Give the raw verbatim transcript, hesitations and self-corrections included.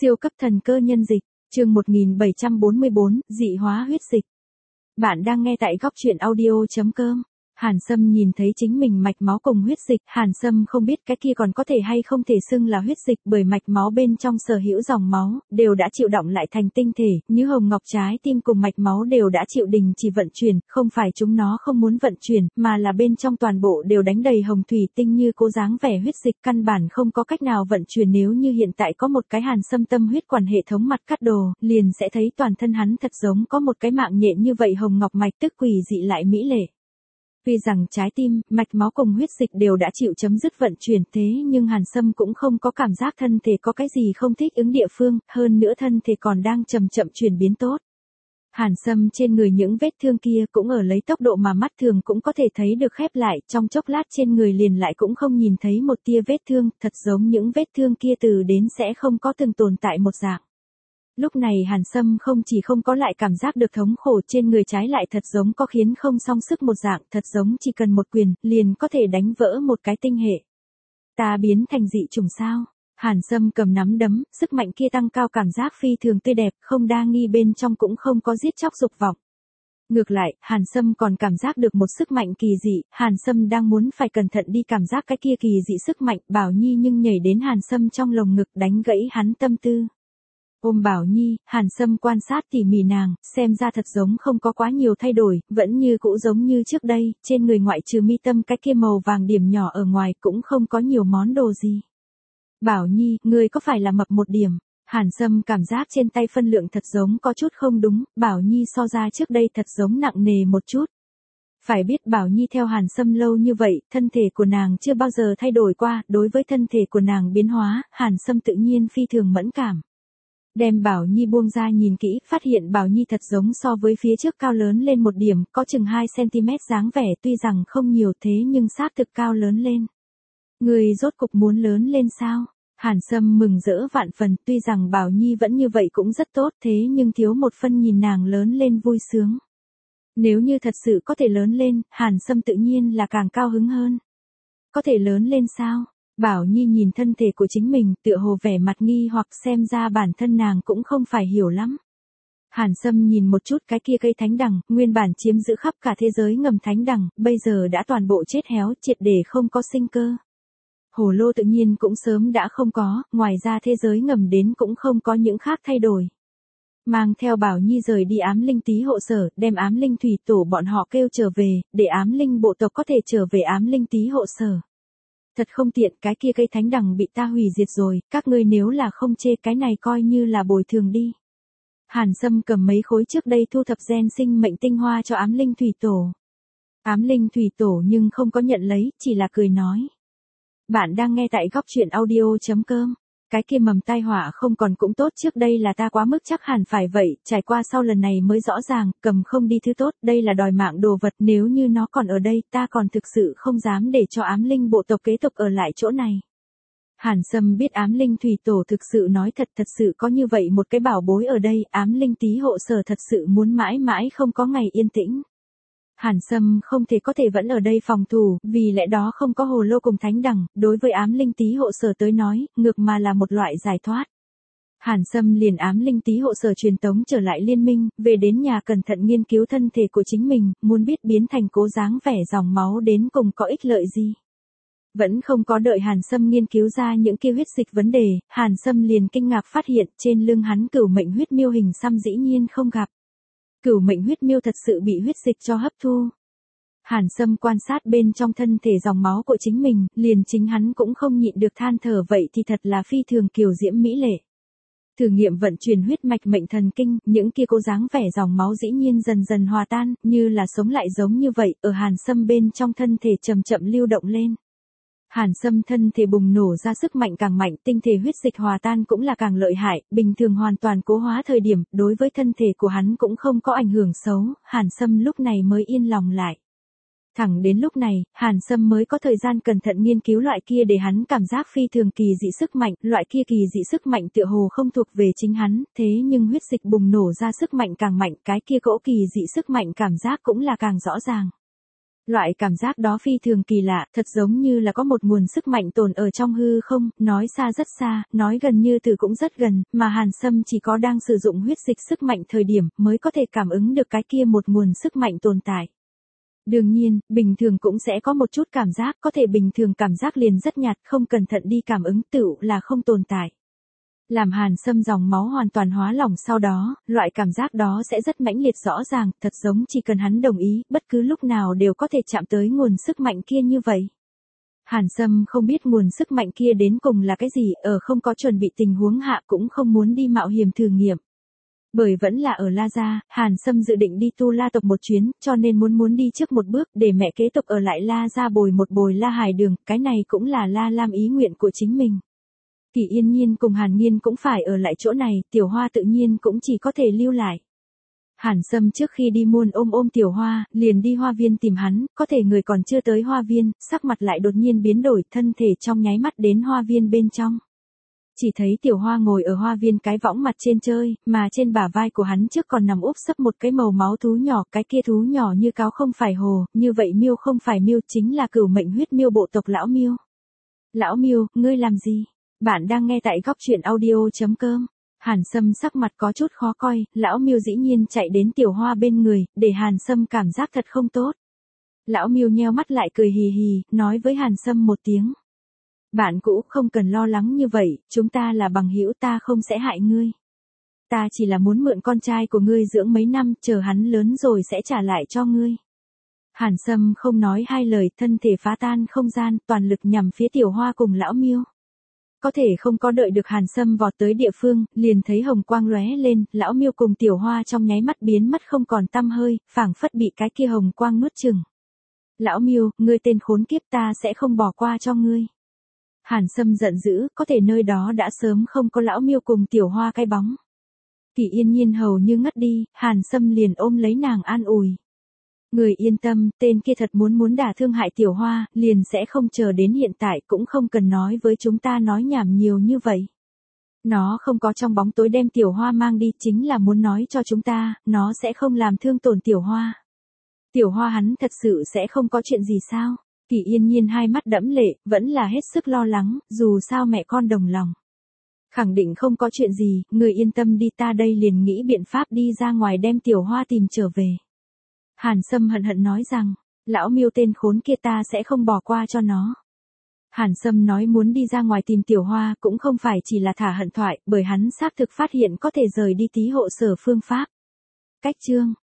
Siêu cấp thần cơ nhân dịch, chương một nghìn bảy trăm bốn mươi bốn, dị hóa huyết dịch. Bạn đang nghe tại góc truyện audio.com. Hàn Sâm nhìn thấy chính mình mạch máu cùng huyết dịch, Hàn Sâm không biết cái kia còn có thể hay không thể xưng là huyết dịch, bởi mạch máu bên trong sở hữu dòng máu, đều đã chịu động lại thành tinh thể, như hồng ngọc trái tim cùng mạch máu đều đã chịu đình chỉ vận chuyển, không phải chúng nó không muốn vận chuyển, mà là bên trong toàn bộ đều đánh đầy hồng thủy tinh như cố dáng vẻ huyết dịch, căn bản không có cách nào vận chuyển. Nếu như hiện tại có một cái Hàn Sâm tâm huyết quản hệ thống mặt cắt đồ, liền sẽ thấy toàn thân hắn thật giống có một cái mạng nhện như vậy hồng ngọc mạch, tức quỷ dị lại mỹ lệ. Tuy rằng trái tim, mạch máu cùng huyết dịch đều đã chịu chấm dứt vận chuyển, thế nhưng Hàn Sâm cũng không có cảm giác thân thể có cái gì không thích ứng địa phương, hơn nữa thân thể còn đang chậm chậm chuyển biến tốt. Hàn Sâm trên người những vết thương kia cũng ở lấy tốc độ mà mắt thường cũng có thể thấy được khép lại, trong chốc lát trên người liền lại cũng không nhìn thấy một tia vết thương, thật giống những vết thương kia từ đến sẽ không có từng tồn tại một dạng. Lúc này Hàn Sâm không chỉ không có lại cảm giác được thống khổ, trên người trái lại thật giống có khiến không song sức một dạng, thật giống chỉ cần một quyền, liền có thể đánh vỡ một cái tinh hệ. Ta biến thành dị chủng sao? Hàn Sâm cầm nắm đấm, sức mạnh kia tăng cao, cảm giác phi thường tươi đẹp, không đa nghi, bên trong cũng không có giết chóc dục vọng. Ngược lại, Hàn Sâm còn cảm giác được một sức mạnh kỳ dị, Hàn Sâm đang muốn phải cẩn thận đi cảm giác cái kia kỳ dị sức mạnh, Bảo Nhi nhưng nhảy đến Hàn Sâm trong lồng ngực đánh gãy hắn tâm tư. Ôm Bảo Nhi, Hàn Sâm quan sát tỉ mỉ nàng, xem ra thật giống không có quá nhiều thay đổi, vẫn như cũ giống như trước đây, trên người ngoại trừ mi tâm cái kia màu vàng điểm nhỏ ở ngoài cũng không có nhiều món đồ gì. Bảo Nhi, ngươi có phải là mập một điểm? Hàn Sâm cảm giác trên tay phân lượng thật giống có chút không đúng, Bảo Nhi so ra trước đây thật giống nặng nề một chút. Phải biết Bảo Nhi theo Hàn Sâm lâu như vậy, thân thể của nàng chưa bao giờ thay đổi qua, đối với thân thể của nàng biến hóa, Hàn Sâm tự nhiên phi thường mẫn cảm. Đem Bảo Nhi buông ra nhìn kỹ, phát hiện Bảo Nhi thật giống so với phía trước cao lớn lên một điểm, có chừng hai xăng-ti-mét dáng vẻ, tuy rằng không nhiều thế nhưng xác thực cao lớn lên. Người rốt cục muốn lớn lên sao? Hàn Sâm mừng rỡ vạn phần, tuy rằng Bảo Nhi vẫn như vậy cũng rất tốt, thế nhưng thiếu một phân nhìn nàng lớn lên vui sướng. Nếu như thật sự có thể lớn lên, Hàn Sâm tự nhiên là càng cao hứng hơn. Có thể lớn lên sao? Bảo Nhi nhìn thân thể của chính mình, tựa hồ vẻ mặt nghi hoặc, xem ra bản thân nàng cũng không phải hiểu lắm. Hàn Sâm nhìn một chút cái kia cây thánh đằng, nguyên bản chiếm giữ khắp cả thế giới ngầm thánh đằng, bây giờ đã toàn bộ chết héo, triệt để không có sinh cơ. Hồ lô tự nhiên cũng sớm đã không có, ngoài ra thế giới ngầm đến cũng không có những khác thay đổi. Mang theo Bảo Nhi rời đi ám linh tý hộ sở, đem ám linh thủy tổ bọn họ kêu trở về, để ám linh bộ tộc có thể trở về ám linh tý hộ sở. Thật không tiện, cái kia cây thánh đằng bị ta hủy diệt rồi, các ngươi nếu là không chê cái này coi như là bồi thường đi. Hàn Sâm cầm mấy khối trước đây thu thập gen sinh mệnh tinh hoa cho ám linh thủy tổ. Ám linh thủy tổ nhưng không có nhận lấy, chỉ là cười nói. Bạn đang nghe tại góc truyện audio.com. Cái kia mầm tai họa không còn cũng tốt, trước đây là ta quá mức chắc hẳn phải vậy, trải qua sau lần này mới rõ ràng, cầm không đi thứ tốt, đây là đòi mạng đồ vật, nếu như nó còn ở đây, ta còn thực sự không dám để cho ám linh bộ tộc kế tục ở lại chỗ này. Hàn Sâm biết ám linh thủy tổ thực sự nói thật, thật sự có như vậy một cái bảo bối ở đây, ám linh tý hộ sở thật sự muốn mãi mãi không có ngày yên tĩnh. Hàn Sâm không thể có thể vẫn ở đây phòng thủ, vì lẽ đó không có hồ lô cùng thánh đằng, đối với ám linh tý hộ sở tới nói, ngược mà là một loại giải thoát. Hàn Sâm liền ám linh tý hộ sở truyền tống trở lại liên minh, về đến nhà cẩn thận nghiên cứu thân thể của chính mình, muốn biết biến thành cố dáng vẻ dòng máu đến cùng có ích lợi gì. Vẫn không có đợi Hàn Sâm nghiên cứu ra những kia huyết dịch vấn đề, Hàn Sâm liền kinh ngạc phát hiện trên lưng hắn cửu mệnh huyết miêu hình xăm dĩ nhiên không gặp. Cửu mệnh huyết miêu thật sự bị huyết dịch cho hấp thu. Hàn Sâm quan sát bên trong thân thể dòng máu của chính mình, liền chính hắn cũng không nhịn được than thở, vậy thì thật là phi thường kiều diễm mỹ lệ. Thử nghiệm vận chuyển huyết mạch mệnh thần kinh, những kia cố dáng vẻ dòng máu dĩ nhiên dần dần hòa tan, như là sống lại giống như vậy, ở Hàn Sâm bên trong thân thể chậm chậm lưu động lên. Hàn Sâm thân thể bùng nổ ra sức mạnh càng mạnh, tinh thể huyết dịch hòa tan cũng là càng lợi hại, bình thường hoàn toàn cố hóa thời điểm, đối với thân thể của hắn cũng không có ảnh hưởng xấu, Hàn Sâm lúc này mới yên lòng lại. Thẳng đến lúc này, Hàn Sâm mới có thời gian cẩn thận nghiên cứu loại kia để hắn cảm giác phi thường kỳ dị sức mạnh, loại kia kỳ dị sức mạnh tựa hồ không thuộc về chính hắn, thế nhưng huyết dịch bùng nổ ra sức mạnh càng mạnh, cái kia cỗ kỳ dị sức mạnh cảm giác cũng là càng rõ ràng. Loại cảm giác đó phi thường kỳ lạ, thật giống như là có một nguồn sức mạnh tồn ở trong hư không, nói xa rất xa, nói gần như từ cũng rất gần, mà Hàn Sâm chỉ có đang sử dụng huyết dịch sức mạnh thời điểm mới có thể cảm ứng được cái kia một nguồn sức mạnh tồn tại. Đương nhiên, bình thường cũng sẽ có một chút cảm giác, có thể bình thường cảm giác liền rất nhạt, không cẩn thận đi cảm ứng tựu là không tồn tại. Làm Hàn Sâm dòng máu hoàn toàn hóa lỏng sau đó, loại cảm giác đó sẽ rất mãnh liệt rõ ràng, thật giống chỉ cần hắn đồng ý, bất cứ lúc nào đều có thể chạm tới nguồn sức mạnh kia như vậy. Hàn Sâm không biết nguồn sức mạnh kia đến cùng là cái gì, ở không có chuẩn bị tình huống hạ cũng không muốn đi mạo hiểm thử nghiệm. Bởi vẫn là ở La Gia, Hàn Sâm dự định đi tu La tộc một chuyến, cho nên muốn muốn đi trước một bước để mẹ kế tục ở lại La Gia bồi một bồi La Hải Đường, cái này cũng là La Lam ý nguyện của chính mình. Kỷ Yên Nhiên cùng Hàn Nhiên cũng phải ở lại chỗ này, Tiểu Hoa tự nhiên cũng chỉ có thể lưu lại. Hàn Sâm trước khi đi muôn ôm ôm Tiểu Hoa, liền đi hoa viên tìm hắn, có thể người còn chưa tới hoa viên, sắc mặt lại đột nhiên biến đổi, thân thể trong nháy mắt đến hoa viên bên trong. Chỉ thấy Tiểu Hoa ngồi ở hoa viên cái võng mặt trên chơi, mà trên bả vai của hắn trước còn nằm úp sấp một cái màu máu thú nhỏ, cái kia thú nhỏ như cáo không phải hồ, như vậy miêu không phải miêu, chính là cửu mệnh huyết miêu bộ tộc lão miêu. Lão miêu, ngươi làm gì? Bạn đang nghe tại góc truyện audio chấm com. Hàn Sâm sắc mặt có chút khó coi, lão miêu dĩ nhiên chạy đến Tiểu Hoa bên người, để Hàn Sâm cảm giác thật không tốt. Lão miêu nheo mắt lại cười hì hì, nói với Hàn Sâm một tiếng. Bạn cũ không cần lo lắng như vậy, chúng ta là bằng hữu, ta không sẽ hại ngươi. Ta chỉ là muốn mượn con trai của ngươi dưỡng mấy năm, chờ hắn lớn rồi sẽ trả lại cho ngươi. Hàn Sâm không nói hai lời, thân thể phá tan không gian, toàn lực nhằm phía Tiểu Hoa cùng lão miêu. Có thể không có đợi được Hàn Sâm vọt tới địa phương, liền thấy hồng quang lóe lên, lão miêu cùng Tiểu Hoa trong nháy mắt biến mất không còn tăm hơi, phảng phất bị cái kia hồng quang nuốt chửng. Lão miêu, ngươi tên khốn kiếp, ta sẽ không bỏ qua cho ngươi. Hàn Sâm giận dữ, có thể nơi đó đã sớm không có lão miêu cùng Tiểu Hoa cái bóng. Kỷ Yên Nhiên hầu như ngất đi, Hàn Sâm liền ôm lấy nàng an ủi. Người yên tâm, tên kia thật muốn muốn đả thương hại Tiểu Hoa, liền sẽ không chờ đến hiện tại, cũng không cần nói với chúng ta nói nhảm nhiều như vậy. Nó không có trong bóng tối đem Tiểu Hoa mang đi, chính là muốn nói cho chúng ta, nó sẽ không làm thương tổn Tiểu Hoa. Tiểu Hoa hắn thật sự sẽ không có chuyện gì sao? Kỷ Yên Nhiên hai mắt đẫm lệ, vẫn là hết sức lo lắng, dù sao mẹ con đồng lòng. Khẳng định không có chuyện gì, người yên tâm đi, ta đây liền nghĩ biện pháp đi ra ngoài đem Tiểu Hoa tìm trở về. Hàn Sâm hận hận nói rằng, lão miêu tên khốn kia, ta sẽ không bỏ qua cho nó. Hàn Sâm nói muốn đi ra ngoài tìm Tiểu Hoa cũng không phải chỉ là thả hận thoại, bởi hắn xác thực phát hiện có thể rời đi tí hộ sở phương pháp. Cách chương